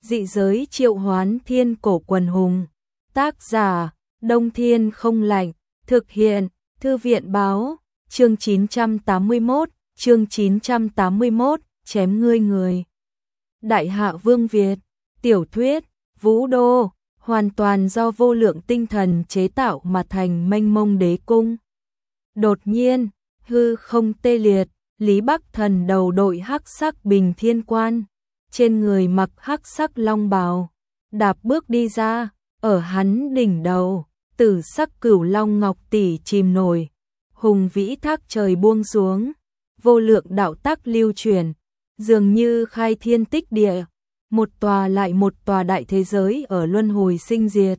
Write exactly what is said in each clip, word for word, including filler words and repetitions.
Dị giới triệu hoán thiên cổ quần hùng. Tác giả, Đông Thiên không lạnh. Thực hiện, Thư viện báo. Chương chín trăm tám mươi mốt, chương chín trăm tám mươi mốt, chém ngươi người. Đại Hạ Vương Việt, tiểu thuyết, Vũ Đô, hoàn toàn do vô lượng tinh thần chế tạo mà thành mênh mông đế cung. Đột nhiên, hư không tê liệt, Lý Bắc Thần đầu đội hắc sắc bình thiên quan, trên người mặc hắc sắc long bào, đạp bước đi ra, ở hắn đỉnh đầu, tử sắc cửu long ngọc tỷ chìm nổi, hùng vĩ thác trời buông xuống, vô lượng đạo tắc lưu truyền, dường như khai thiên tích địa, một tòa lại một tòa đại thế giới ở luân hồi sinh diệt.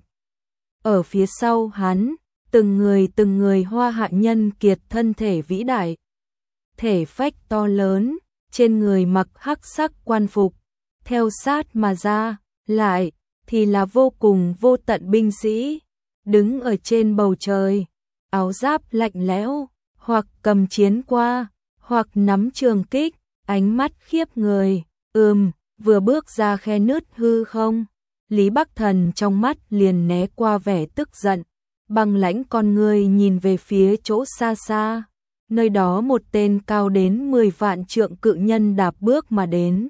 Ở phía sau hắn, từng người từng người hoa hạ nhân kiệt thân thể vĩ đại, thể phách to lớn, trên người mặc hắc sắc quan phục, theo sát mà ra, lại thì là vô cùng vô tận binh sĩ, đứng ở trên bầu trời, áo giáp lạnh lẽo, hoặc cầm chiến qua, hoặc nắm trường kích, ánh mắt khiếp người, ừm, vừa bước ra khe nứt hư không, Lý Bắc Thần trong mắt liền né qua vẻ tức giận, băng lãnh con người nhìn về phía chỗ xa xa, nơi đó một tên cao đến mười vạn trượng cự nhân đạp bước mà đến.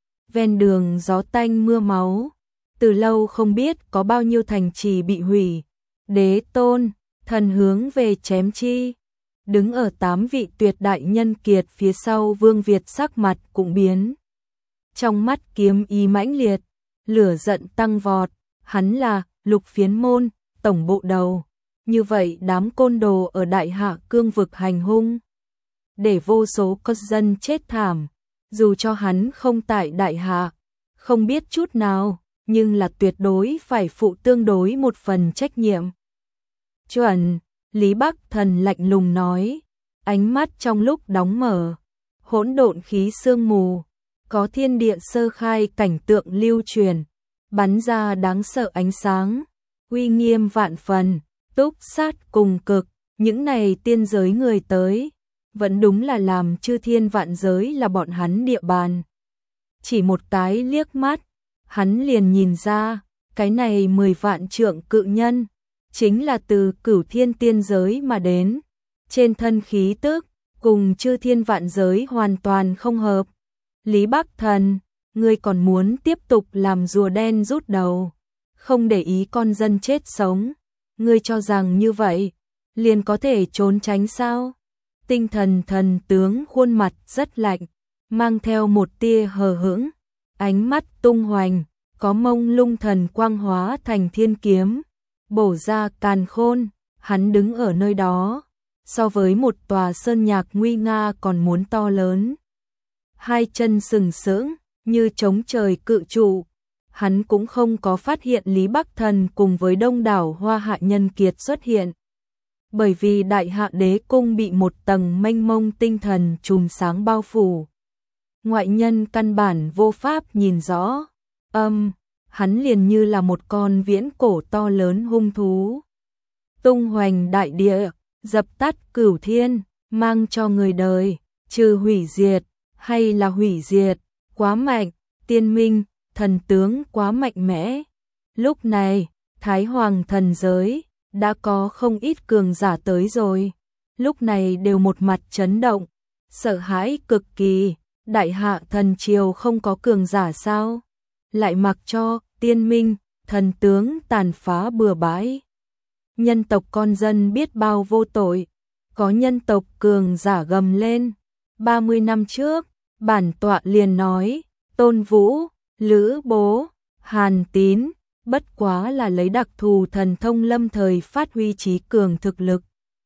Ven đường gió tanh mưa máu, từ lâu không biết có bao nhiêu thành trì bị hủy, đế tôn, thần hướng về chém chi. Đứng ở tám vị tuyệt đại nhân kiệt phía sau Vương Việt sắc mặt cũng biến. Trong mắt kiếm ý mãnh liệt, lửa giận tăng vọt, hắn là Lục Phiến Môn, tổng bộ đầu. Như vậy đám côn đồ ở Đại Hạ cương vực hành hung, để vô số con dân chết thảm, dù cho hắn không tại Đại Hạ, không biết chút nào, nhưng là tuyệt đối phải phụ tương đối một phần trách nhiệm. Chuẩn, Lý Bắc Thần lạnh lùng nói, ánh mắt trong lúc đóng mở, hỗn độn khí sương mù, có thiên địa sơ khai cảnh tượng lưu truyền, bắn ra đáng sợ ánh sáng, uy nghiêm vạn phần, túc sát cùng cực, những này tiên giới người tới, vẫn đúng là làm chư thiên vạn giới là bọn hắn địa bàn. Chỉ một cái liếc mắt, hắn liền nhìn ra, cái này mười vạn trượng cự nhân, chính là từ cửu thiên tiên giới mà đến, trên thân khí tức, cùng chư thiên vạn giới hoàn toàn không hợp. Lý Bắc Thần, ngươi còn muốn tiếp tục làm rùa đen rút đầu, không để ý con dân chết sống, ngươi cho rằng như vậy, liền có thể trốn tránh sao? Tinh thần thần tướng khuôn mặt rất lạnh, mang theo một tia hờ hững, ánh mắt tung hoành, có mông lung thần quang hóa thành thiên kiếm, bổ ra càn khôn, hắn đứng ở nơi đó, so với một tòa sơn nhạc nguy nga còn muốn to lớn. Hai chân sừng sững, như chống trời cự trụ, hắn cũng không có phát hiện Lý Bắc Thần cùng với đông đảo hoa hạ nhân kiệt xuất hiện. Bởi vì Đại Hạ đế cung bị một tầng mênh mông tinh thần trùm sáng bao phủ. Ngoại nhân căn bản vô pháp nhìn rõ, âm, hắn liền như là một con viễn cổ to lớn hung thú. Tung hoành đại địa, dập tắt cửu thiên, mang cho người đời, trừ hủy diệt, hay là hủy diệt, quá mạnh, tiên minh, thần tướng quá mạnh mẽ. Lúc này, Thái Hoàng thần giới, đã có không ít cường giả tới rồi, lúc này đều một mặt chấn động, sợ hãi cực kỳ, Đại Hạ thần triều không có cường giả sao, lại mặc cho tiên minh, thần tướng tàn phá bừa bãi. Nhân tộc con dân biết bao vô tội, có nhân tộc cường giả gầm lên, ba mươi năm trước, bản tọa liền nói, Tôn Vũ, Lữ Bố, Hàn Tín, bất quá là lấy đặc thù thần thông lâm thời phát huy trí cường thực lực.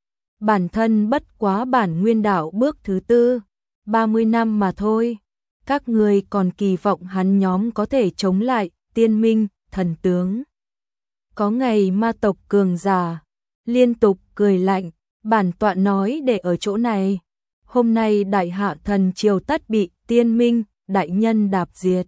Bản thân bất quá bản nguyên đạo bước thứ tư, ba mươi năm mà thôi. Các người còn kỳ vọng hắn nhóm có thể chống lại tiên minh, thần tướng. Có ngày ma tộc cường giả, liên tục cười lạnh, bản tọa nói để ở chỗ này. Hôm nay Đại Hạ thần triều tất bị tiên minh, đại nhân đạp diệt.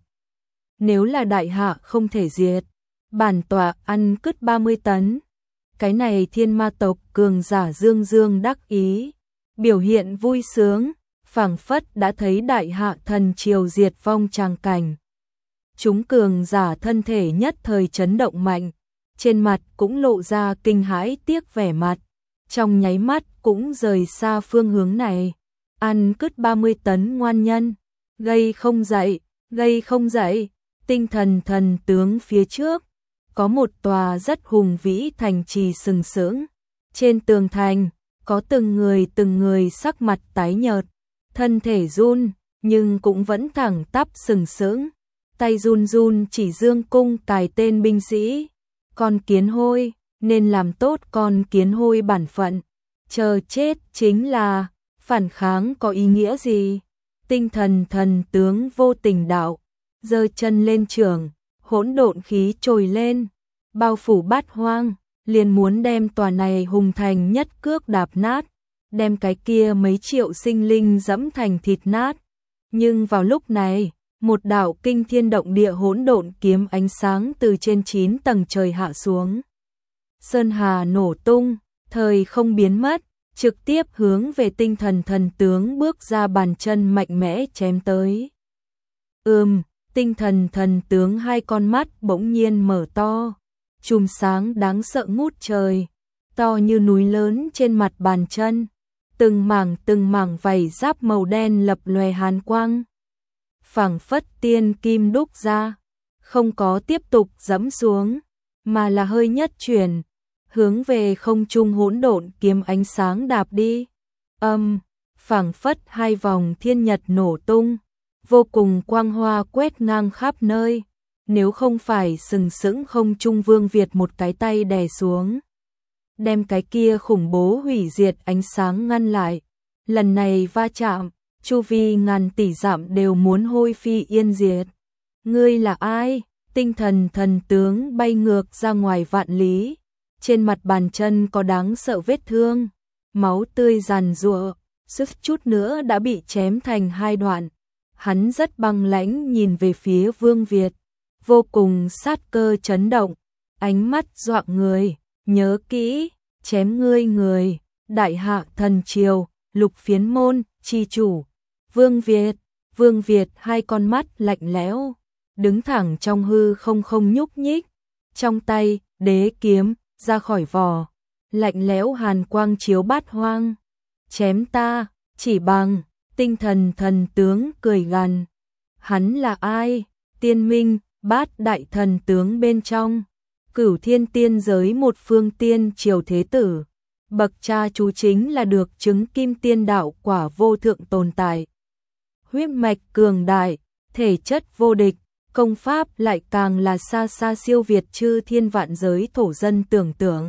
Nếu là Đại Hạ không thể diệt, bản tọa ăn cứt ba mươi tấn. Cái này thiên ma tộc cường giả dương dương đắc ý, biểu hiện vui sướng, phảng phất đã thấy Đại Hạ thần triều diệt vong tràng cảnh. chúng cường giả thân thể nhất thời chấn động mạnh, trên mặt cũng lộ ra kinh hãi tiếc vẻ mặt, trong nháy mắt cũng rời xa phương hướng này. Ăn cứt ba mươi tấn ngoan nhân, gây không dậy, gây không dậy, tinh thần thần tướng phía trước, có một tòa rất hùng vĩ thành trì sừng sững. Trên tường thành, có từng người từng người sắc mặt tái nhợt, thân thể run, nhưng cũng vẫn thẳng tắp sừng sững, tay run run chỉ dương cung cài tên binh sĩ. Con kiến hôi, nên làm tốt con kiến hôi bản phận, chờ chết chính là, phản kháng có ý nghĩa gì? Tinh thần thần tướng vô tình đạo, giơ chân lên trường, hỗn độn khí trồi lên, bao phủ bát hoang, liền muốn đem tòa này hùng thành nhất cước đạp nát, đem cái kia mấy triệu sinh linh dẫm thành thịt nát. Nhưng vào lúc này, một đạo kinh thiên động địa hỗn độn kiếm ánh sáng từ trên chín tầng trời hạ xuống. Sơn hà nổ tung, thời không biến mất, trực tiếp hướng về tinh thần thần tướng bước ra bàn chân mạnh mẽ chém tới. Ừm, tinh thần thần tướng hai con mắt bỗng nhiên mở to, chùm sáng đáng sợ ngút trời, to như núi lớn trên mặt bàn chân, từng mảng từng mảng vảy giáp màu đen lập lòe hàn quang. Phảng phất tiên kim đúc ra, không có tiếp tục dẫm xuống, mà là hơi nhất chuyển, hướng về không trung hỗn độn kiếm ánh sáng đạp đi. Âm, phảng phất hai vòng thiên nhật nổ tung, vô cùng quang hoa quét ngang khắp nơi, nếu không phải sừng sững không trung Vương Việt một cái tay đè xuống, đem cái kia khủng bố hủy diệt ánh sáng ngăn lại. Lần này va chạm, chu vi ngàn tỷ dặm đều muốn hôi phi yên diệt. Ngươi là ai? Tinh thần thần tướng bay ngược ra ngoài vạn lý, trên mặt bàn chân có đáng sợ vết thương, máu tươi giàn giụa, suýt chút nữa đã bị chém thành hai đoạn. Hắn rất băng lãnh nhìn về phía Vương Việt, vô cùng sát cơ chấn động, ánh mắt dọa người. Nhớ kỹ, chém ngươi người, đại hạ thần triều, lục phiến môn, chi chủ, Vương Việt. Vương Việt hai con mắt lạnh lẽo, đứng thẳng trong hư không không nhúc nhích, trong tay, đế kiếm, ra khỏi vỏ, lạnh lẽo hàn quang chiếu bát hoang. Chém ta, chỉ bằng, tinh thần thần tướng cười gằn. Hắn là ai? Tiên minh, bát đại thần tướng bên trong, cửu thiên tiên giới một phương tiên triều thế tử, bậc cha chú chính là được chứng kim tiên đạo quả vô thượng tồn tại. Huyết mạch cường đại, thể chất vô địch, công pháp lại càng là xa xa siêu việt chư thiên vạn giới thổ dân tưởng tượng.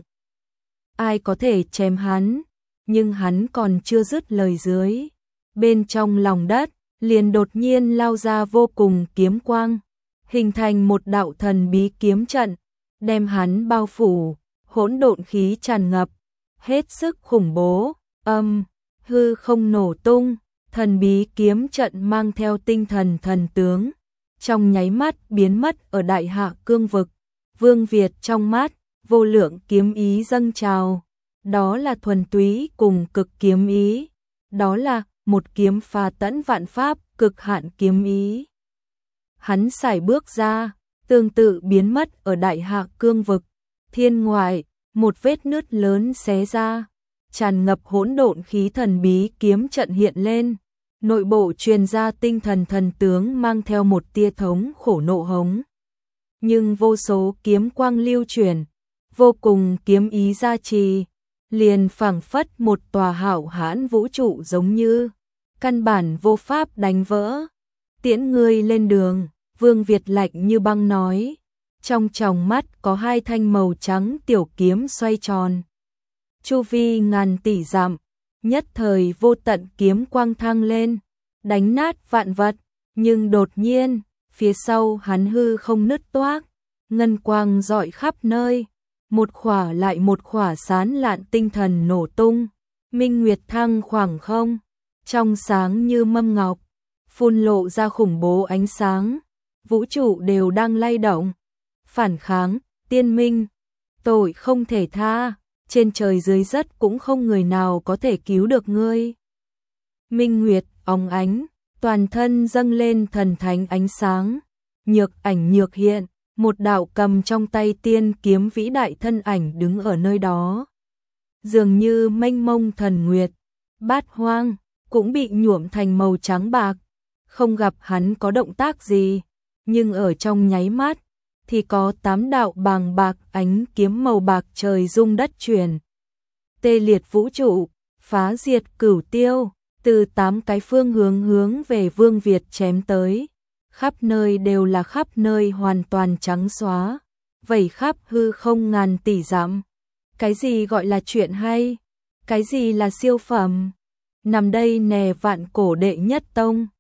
Ai có thể chém hắn? Nhưng hắn còn chưa dứt lời dưới, bên trong lòng đất liền đột nhiên lao ra vô cùng kiếm quang, hình thành một đạo thần bí kiếm trận, đem hắn bao phủ, hỗn độn khí tràn ngập, hết sức khủng bố. Âm, hư không nổ tung, thần bí kiếm trận mang theo tinh thần thần tướng, trong nháy mắt biến mất ở đại hạ cương vực. Vương Việt trong mắt, vô lượng kiếm ý dâng trào, đó là thuần túy cùng cực kiếm ý, đó là một kiếm phá tẫn vạn pháp, cực hạn kiếm ý. Hắn sải bước ra, tương tự biến mất ở đại hạ cương vực, thiên ngoại, một vết nứt lớn xé ra, tràn ngập hỗn độn khí thần bí kiếm trận hiện lên, nội bộ truyền ra tinh thần thần tướng mang theo một tia thống khổ nộ hống. Nhưng vô số kiếm quang lưu chuyển, vô cùng kiếm ý gia trì, liền phảng phất một tòa hạo hãn vũ trụ giống như, căn bản vô pháp đánh vỡ. Tiễn ngươi lên đường, Vương Việt lạnh như băng nói, trong tròng mắt có hai thanh màu trắng tiểu kiếm xoay tròn. Chu vi ngàn tỷ dặm, nhất thời vô tận kiếm quang thăng lên, đánh nát vạn vật, nhưng đột nhiên, phía sau hắn hư không nứt toác, ngân quang rọi khắp nơi, một khỏa lại một khỏa sán lạn tinh thần nổ tung, minh nguyệt thăng khoảng không, trong sáng như mâm ngọc, phun lộ ra khủng bố ánh sáng, vũ trụ đều đang lay động. Phản kháng, tiên minh, tội không thể tha, trên trời dưới đất cũng không người nào có thể cứu được ngươi. Minh nguyệt óng ánh, toàn thân dâng lên thần thánh ánh sáng, nhược ảnh nhược hiện, một đạo cầm trong tay tiên kiếm vĩ đại thân ảnh đứng ở nơi đó. Dường như mênh mông thần nguyệt, bát hoang, cũng bị nhuộm thành màu trắng bạc. Không gặp hắn có động tác gì, nhưng ở trong nháy mắt, thì có tám đạo bàng bạc ánh kiếm màu bạc trời rung đất chuyển. Tê liệt vũ trụ, phá diệt cửu tiêu, từ tám cái phương hướng hướng về Vương Việt chém tới. Khắp nơi đều là khắp nơi hoàn toàn trắng xóa, vẩy khắp hư không ngàn tỷ dặm. Cái gì gọi là chuyện hay? Cái gì là siêu phẩm? Nằm đây nè vạn cổ đệ nhất tông.